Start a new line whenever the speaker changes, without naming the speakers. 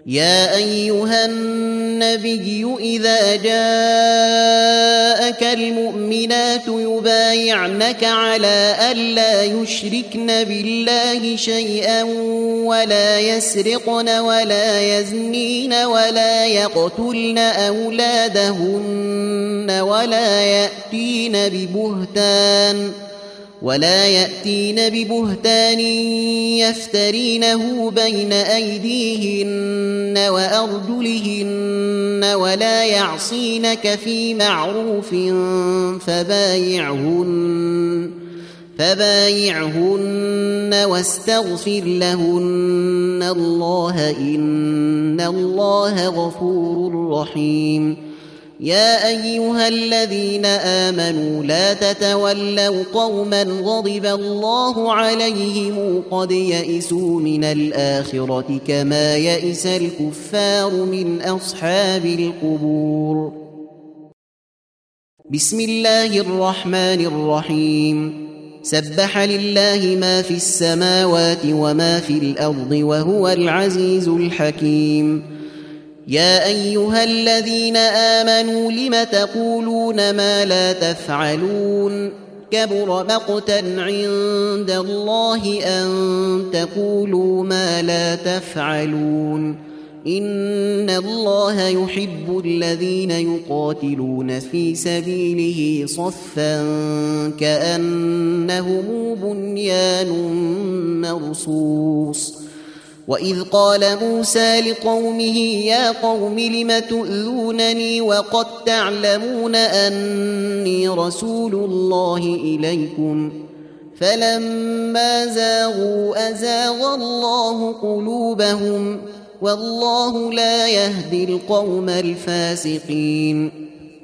يا أيها النبي إذا جاءك المؤمنات يبايعنك على ألا يشركن بالله شيئا ولا يسرقن ولا يزنين ولا يقتلن أولادهن ولا يأتين ببهتان يفترينه بين أيديهن وأرجلهن ولا يعصينك في معروف فبايعهن واستغفر لهن الله إن الله غفور رحيم. يا أيها الذين آمنوا لا تتولوا قوما غضب الله عليهم قد يئسوا من الآخرة كما يئس الكفار من أصحاب القبور. بسم الله الرحمن الرحيم. سبح لله ما في السماوات وما في الأرض وهو العزيز الحكيم. يا أيها الذين آمنوا لم تقولون ما لا تفعلون كبر مقتا عند الله أن تقولوا ما لا تفعلون إن الله يحب الذين يقاتلون في سبيله صفا كأنهم بنيان مرصوص. وإذ قال موسى لقومه يا قوم لم تؤذونني وقد تعلمون أني رسول الله إليكم فلما زاغوا أزاغ الله قلوبهم والله لا يهدي القوم الفاسقين.